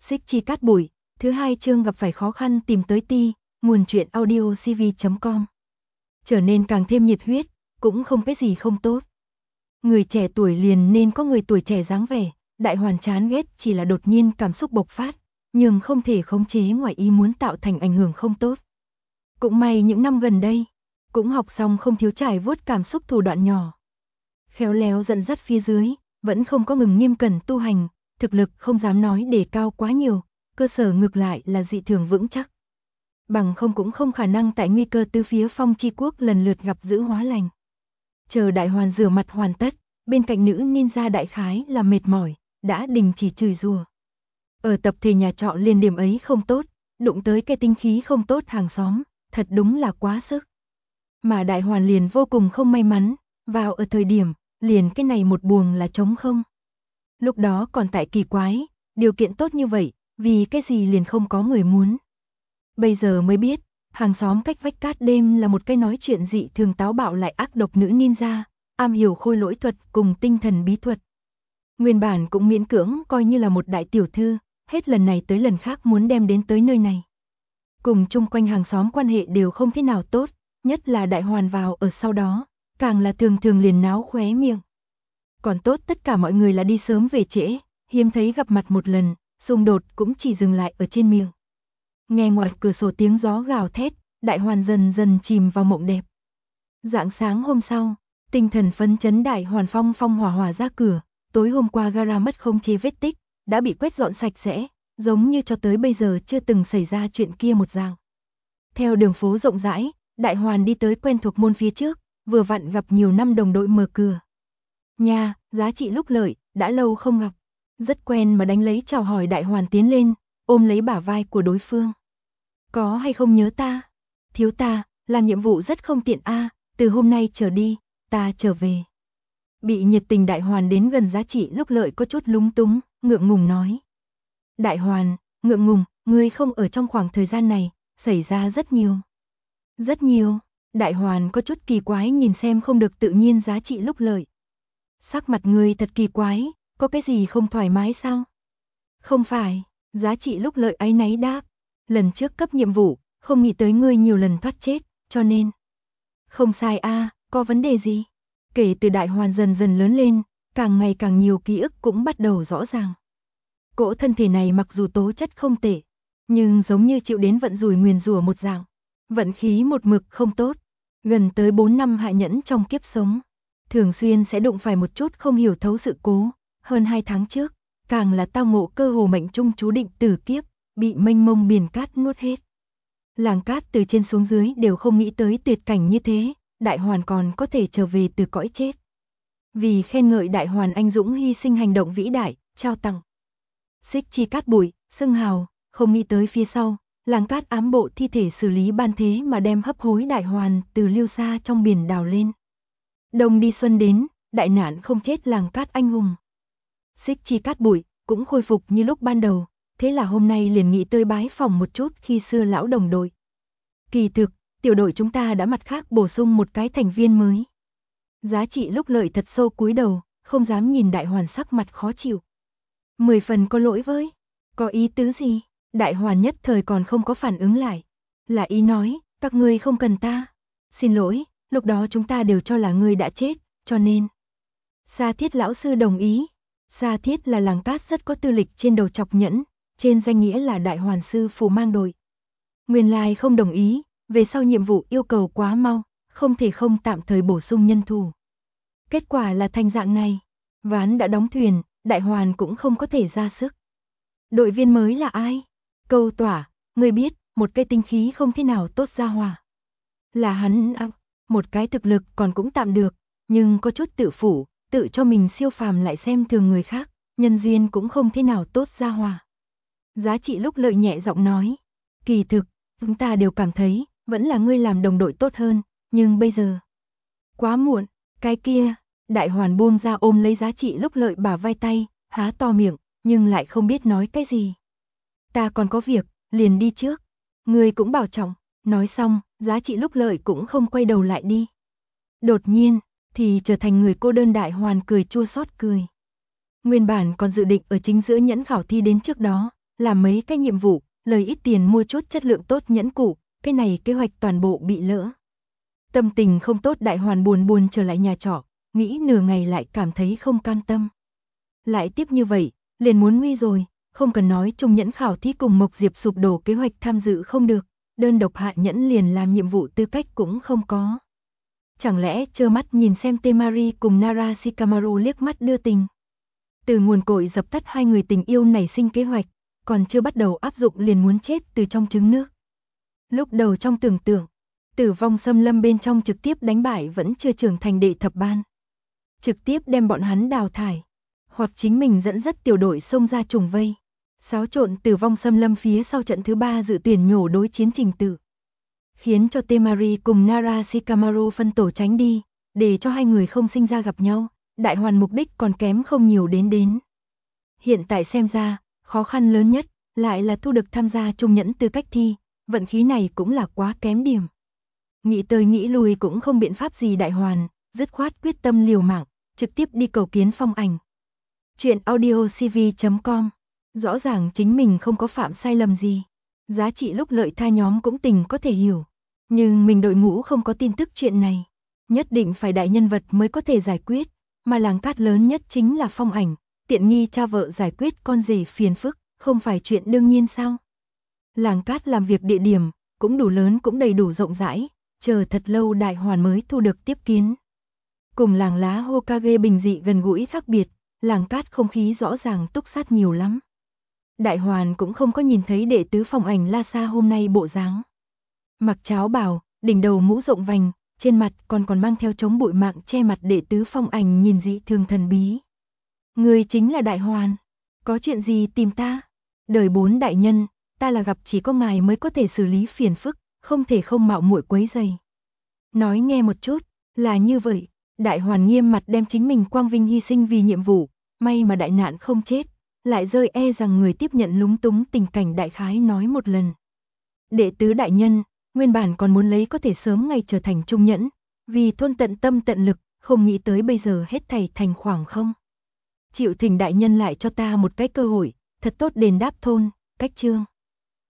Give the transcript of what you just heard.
Xích Chi Cát Bụi, thứ 2 chương gặp phải khó khăn tìm tới ti, nguồn truyện audio cv.com. Trở nên càng thêm nhiệt huyết, cũng không cái gì không tốt. Người trẻ tuổi liền nên có người tuổi trẻ dáng vẻ, Đại Hoàn chán ghét chỉ là đột nhiên cảm xúc bộc phát, nhưng không thể khống chế ngoài ý muốn tạo thành ảnh hưởng không tốt. Cũng may những năm gần đây, cũng học xong không thiếu trải vuốt cảm xúc thủ đoạn nhỏ. Khéo léo dẫn dắt phía dưới, vẫn không có ngừng nghiêm cẩn tu hành, thực lực không dám nói đề cao quá nhiều, cơ sở ngược lại là dị thường vững chắc. Bằng không cũng không khả năng tại nguy cơ từ phía Phong Chi Quốc lần lượt gặp dữ hóa lành. Chờ Đại Hoàn rửa mặt hoàn tất, bên cạnh nữ ninja đại khái là mệt mỏi, đã đình chỉ chửi rủa. Ở tập thể nhà trọ liền điểm ấy không tốt, đụng tới cái tinh khí không tốt hàng xóm, thật đúng là quá sức. Mà Đại Hoàn liền vô cùng không may mắn, vào ở thời điểm, liền cái này một buồng là trống không. Lúc đó còn tại kỳ quái, điều kiện tốt như vậy, vì cái gì liền không có người muốn. Bây giờ mới biết, hàng xóm cách vách Cát Đêm là một cái nói chuyện dị thường táo bạo lại ác độc nữ ninja, am hiểu khôi lỗi thuật cùng tinh thần bí thuật. Nguyên bản cũng miễn cưỡng coi như là một đại tiểu thư, hết lần này tới lần khác muốn đem đến tới nơi này. Cùng chung quanh hàng xóm quan hệ đều không thế nào tốt, nhất là Đại Hoàn vào ở sau đó, càng là thường thường liền náo khóe miệng. Còn tốt tất cả mọi người là đi sớm về trễ, hiếm thấy gặp mặt một lần, xung đột cũng chỉ dừng lại ở trên miệng. Nghe ngoài cửa sổ tiếng gió gào thét, Đại Hoàn dần dần chìm vào mộng đẹp. Rạng sáng hôm sau, tinh thần phấn chấn Đại Hoàn phong phong hỏa hỏa ra cửa, tối hôm qua gara mất không chế vết tích, đã bị quét dọn sạch sẽ, giống như cho tới bây giờ chưa từng xảy ra chuyện kia một dạng. Theo đường phố rộng rãi, Đại Hoàn đi tới quen thuộc môn phía trước, vừa vặn gặp nhiều năm đồng đội mở cửa. Nha, Giá Trị Lúc Lợi, đã lâu không gặp. Rất quen mà đánh lấy chào hỏi Đại Hoàn tiến lên, ôm lấy bả vai của đối phương. Có hay không nhớ ta? Thiếu ta, làm nhiệm vụ rất không tiện a, từ hôm nay trở đi, ta trở về. Bị nhiệt tình Đại Hoàn đến gần Giá Trị Lúc Lợi có chút lúng túng, ngượng ngùng nói. Đại Hoàn, ngượng ngùng, ngươi không ở trong khoảng thời gian này, xảy ra rất nhiều. Rất nhiều, Đại Hoàn có chút kỳ quái nhìn xem không được tự nhiên Giá Trị Lúc Lợi. Sắc mặt ngươi thật kỳ quái, có cái gì không thoải mái sao? Không phải, Giá Trị Lúc Lợi áy náy đáp. Lần trước cấp nhiệm vụ, không nghĩ tới ngươi nhiều lần thoát chết, cho nên. Không sai a, có vấn đề gì? Kể từ Đại Hoàn dần dần lớn lên, càng ngày càng nhiều ký ức cũng bắt đầu rõ ràng. Cỗ thân thể này mặc dù tố chất không tệ, nhưng giống như chịu đến vận rủi nguyền rủa một dạng. Vận khí một mực không tốt, gần tới 4 năm hạ nhẫn trong kiếp sống. Thường xuyên sẽ đụng phải một chút không hiểu thấu sự cố, hơn 2 tháng trước, càng là tao ngộ cơ hồ mệnh trung chú định tử kiếp, bị mênh mông biển cát nuốt hết. Làng cát từ trên xuống dưới đều không nghĩ tới tuyệt cảnh như thế, Đại Hoàn còn có thể trở về từ cõi chết. Vì khen ngợi Đại Hoàn anh dũng hy sinh hành động vĩ đại, trao tặng Xích Chi Cát Bụi, xưng hào, không nghĩ tới phía sau, làng cát ám bộ thi thể xử lý ban thế mà đem hấp hối Đại Hoàn từ liêu xa trong biển đào lên. Đông đi xuân đến, đại nạn không chết làng cát anh hùng. Xích Chi Cát Bụi cũng khôi phục như lúc ban đầu, thế là hôm nay liền nghĩ tới bái phỏng một chút khi xưa lão đồng đội. Kỳ thực, tiểu đội chúng ta đã mặt khác bổ sung một cái thành viên mới. Giá Trị Lúc Lợi thật sâu cúi đầu, không dám nhìn Đại Hoàn sắc mặt khó chịu. 10 phần có lỗi với, có ý tứ gì? Đại Hoàn nhất thời còn không có phản ứng lại. Là ý nói, các ngươi không cần ta. Xin lỗi, lúc đó chúng ta đều cho là ngươi đã chết, cho nên. Sa Thiết lão sư đồng ý. Sa Thiết là làng cát rất có tư lịch trên đầu chọc nhẫn, trên danh nghĩa là Đại Hoàn sư phù mang đội. Nguyên lai không đồng ý, về sau nhiệm vụ yêu cầu quá mau, không thể không tạm thời bổ sung nhân thủ. Kết quả là thành dạng này, ván đã đóng thuyền, Đại Hoàn cũng không có thể ra sức. Đội viên mới là ai? Câu Tỏa, người biết, một cây tinh khí không thế nào tốt ra hòa. Là hắn à, một cái thực lực còn cũng tạm được, nhưng có chút tự phủ, tự cho mình siêu phàm lại xem thường người khác, nhân duyên cũng không thế nào tốt ra hòa. Giá Trị Lúc Lợi nhẹ giọng nói, kỳ thực, chúng ta đều cảm thấy, vẫn là ngươi làm đồng đội tốt hơn, nhưng bây giờ, quá muộn, cái kia, Đại Hoàn buông ra ôm lấy Giá Trị Lúc Lợi bả vai tay, há to miệng, nhưng lại không biết nói cái gì. Ta còn có việc, liền đi trước, ngươi cũng bảo trọng, nói xong, Giá Trị Lúc Lợi cũng không quay đầu lại đi. Đột nhiên, thì trở thành người cô đơn Đại Hoàn cười chua xót cười. Nguyên bản còn dự định ở chính giữa nhẫn khảo thi đến trước đó, làm mấy cái nhiệm vụ, lời ít tiền mua chút chất lượng tốt nhẫn cụ, cái này kế hoạch toàn bộ bị lỡ. Tâm tình không tốt Đại Hoàn buồn buồn trở lại nhà trọ, nghĩ nửa ngày lại cảm thấy không cam tâm. Lại tiếp như vậy, liền muốn nguy rồi, không cần nói trung nhẫn khảo thí cùng Mộc Diệp sụp đổ kế hoạch tham dự không được, đơn độc hạ nhẫn liền làm nhiệm vụ tư cách cũng không có. Chẳng lẽ trơ mắt nhìn xem Temari cùng Nara Shikamaru liếc mắt đưa tình. Từ nguồn cội dập tắt hai người tình yêu nảy sinh kế hoạch, còn chưa bắt đầu áp dụng liền muốn chết từ trong trứng nước. Lúc đầu trong tưởng tượng, Tử Vong Xâm Lâm bên trong trực tiếp đánh bại vẫn chưa trưởng thành đệ thập ban. Trực tiếp đem bọn hắn đào thải, hoặc chính mình dẫn dắt tiểu đội xông ra trùng vây. Xáo trộn Tử Vong Xâm Lâm phía sau trận thứ 3 dự tuyển nhổ đối chiến trình tự. Khiến cho Temari cùng Nara Shikamaru phân tổ tránh đi, để cho hai người không sinh ra gặp nhau, Đại Hoàn mục đích còn kém không nhiều đến. Hiện tại xem ra, khó khăn lớn nhất, lại là thu được tham gia trung nhẫn tư cách thi, vận khí này cũng là quá kém điểm. Nghĩ tới nghĩ lui cũng không biện pháp gì Đại Hoàn, dứt khoát quyết tâm liều mạng, trực tiếp đi cầu kiến Phong Ảnh. Chuyện audiocv.com. Rõ ràng chính mình không có phạm sai lầm gì. Giá trị lúc lợi tha nhóm cũng tình có thể hiểu. Nhưng mình đội ngũ không có tin tức chuyện này. Nhất định phải đại nhân vật mới có thể giải quyết. Mà làng cát lớn nhất chính là Phong Ảnh. Tiện nghi cha vợ giải quyết con rể phiền phức, không phải chuyện đương nhiên sao? Làng cát làm việc địa điểm, cũng đủ lớn cũng đầy đủ rộng rãi. Chờ thật lâu Đại Hoàn mới thu được tiếp kiến. Cùng làng lá Hokage bình dị gần gũi khác biệt, làng cát không khí rõ ràng túc sát nhiều lắm. Đại Hoàn cũng không có nhìn thấy đệ tứ Phong Ảnh La Sa hôm nay bộ dáng. Mặc cháo bào, đỉnh đầu mũ rộng vành, trên mặt còn mang theo chống bụi mạng che mặt đệ tứ Phong Ảnh nhìn dị thường thần bí. Người chính là Đại Hoàn, có chuyện gì tìm ta? Đời 4 đại nhân, ta là gặp chỉ có ngài mới có thể xử lý phiền phức, không thể không mạo muội quấy rầy. Nói nghe một chút, là như vậy. Đại Hoàn nghiêm mặt đem chính mình quang vinh hy sinh vì nhiệm vụ, may mà đại nạn không chết, lại rơi rằng người tiếp nhận lúng túng tình cảnh đại khái nói một lần. Đệ tứ đại nhân, nguyên bản còn muốn lấy có thể sớm ngày trở thành trung nhẫn, vì thôn tận tâm tận lực, không nghĩ tới bây giờ hết thảy thành khoảng không. Chịu thỉnh đại nhân lại cho ta một cái cơ hội, thật tốt đền đáp thôn, cách chương.